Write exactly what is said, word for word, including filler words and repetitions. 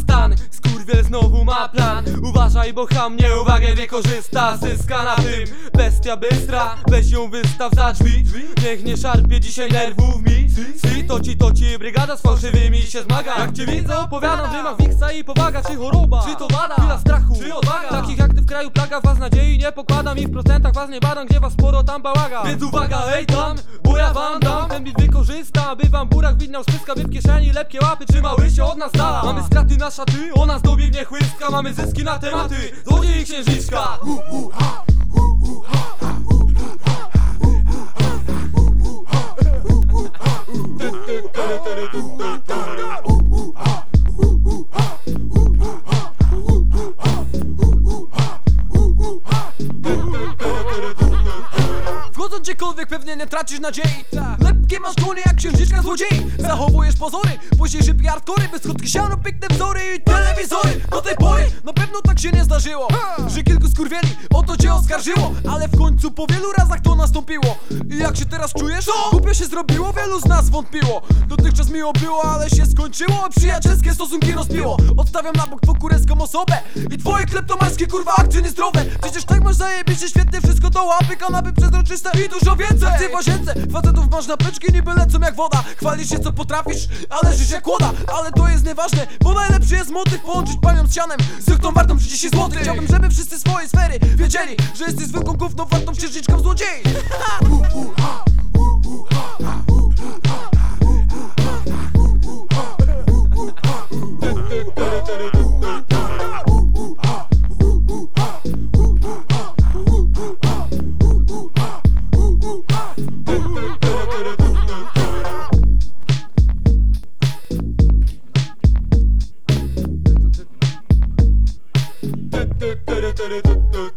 stan. Skurwiel znowu ma plan. Uważaj, bo ham nie uwagę wykorzysta. Zyska na tym bestia bystra. Weź ją wystaw za drzwi. Niech nie szarpie dzisiaj nerwów mi. Si, to ci, to ci brygada z fałszywymi się zmaga. Jak cię widzę opowiadam, że ma wiksa i powaga. Czy choroba, czy to wada, chwila strachu, czy odwaga. Takich jak ty w kraju plaga, was nadziei nie pokładam. I w procentach was nie badam, gdzie was sporo tam bałaga. Więc uwaga, hej tam, bo ja wam dam. Ten bit wykorzystam, by wam burak widnał spyska. By w kieszeni lepkie łapy, trzymały się od nas dala. Mamy straty na szaty, o nas dobiegnie chłyska. Mamy zyski na tematy, złodziej i księżniczka. Wchodząc gdziekolwiek pewnie nie tracisz nadziei. Lepkie masz dłonie jak księżniczka złodziei. Zachowujesz pozory, później szybkie hardkory. Bez schodki siano, piękne wzory i telewizory. Do tej pory na pewno tak się nie zdarzyło, że kilku skurwieli o to cię oskarżyło. Ale w końcu po wielu razach to nastąpiło. I jak się teraz czujesz? Głupio się zrobiło, wielu z nas wątpiło. Dotychczas miło było, ale się skończyło. Przyjacielskie stosunki rozbiło. Odstawiam na bok twą kureską osobę i twoje kleptomańskie kurwa akcje niezdrowe. Przecież tak masz zajebiście świetnie wszystko do łapy. Kanapy przezroczyste i dużo więcej. Akcje w łazience, facetów masz na peczki, niby lecą jak woda. Chwalisz się co potrafisz, ale żyć jak kłoda. Ale to jest nieważne, bo najlepszy jest motyw. Połączyć panią z sianem, z tą wartą trzydzieści złotych. Chciałbym, żeby wszyscy swoje sfery wiedzieli, że jesteś zwykłą gówną wartą księżniczką złodziei. Do, do, do, do, do, do.